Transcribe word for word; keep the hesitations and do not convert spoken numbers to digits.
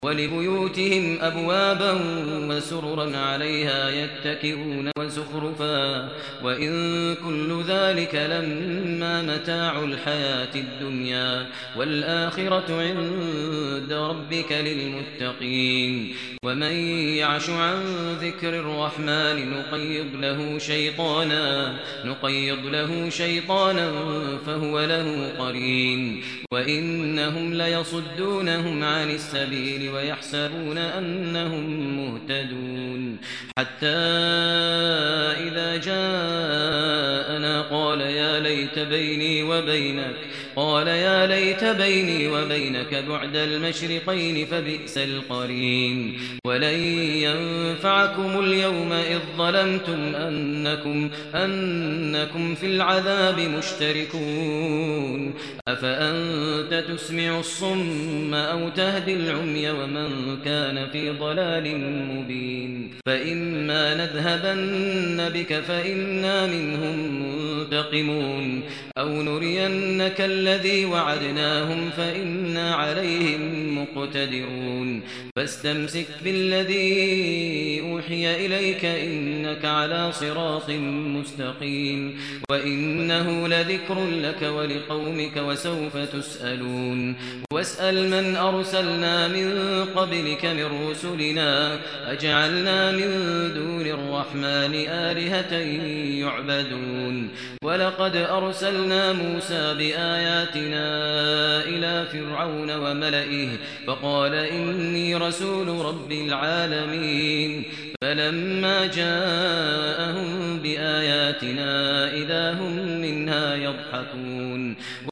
ولبيوتهم أبوابا وسررا عليها يتكئون وزخرفا وإن كل ذلك لما متاع الحياة الدنيا والآخرة عند ربك للمتقين ومن يعش عن ذكر الرحمن نقيض له شيطانا نقيض له شيطانا فهو له قرين وإنهم ليصدونهم عن السبيل ويحسبون أنهم مهتدون حتى إذا جاءنا قال يا ليت بيني وبينك قال يا ليت بيني وبينك بعد المشرقين فبئس القرين ولن ينفعكم اليوم إذ ظلمتم أنكم أنكم في العذاب مشتركون أفأنت تسمع الصم أو تهدي العمي ومن كان في ضلال مبين فإما نذهبن بك فإنا منهم منتقمون أو نرينك الذي وعدناهم فإنا عليهم مقتدرون فاستمسك بالذي أوحي إليك إنك على صراط مستقيم وإنه لذكر لك ولقومك وسوف تسألون واسأل من أرسلنا من قبلك من رسلنا أجعلنا من دون الرحمن آلهة يعبدون ولقد أرسلنا موسى بآياتنا إلى فرعون وملئه فقال إني رسول رب العالمين فلما جاءهم بآياتنا إذا هم منها يضحكون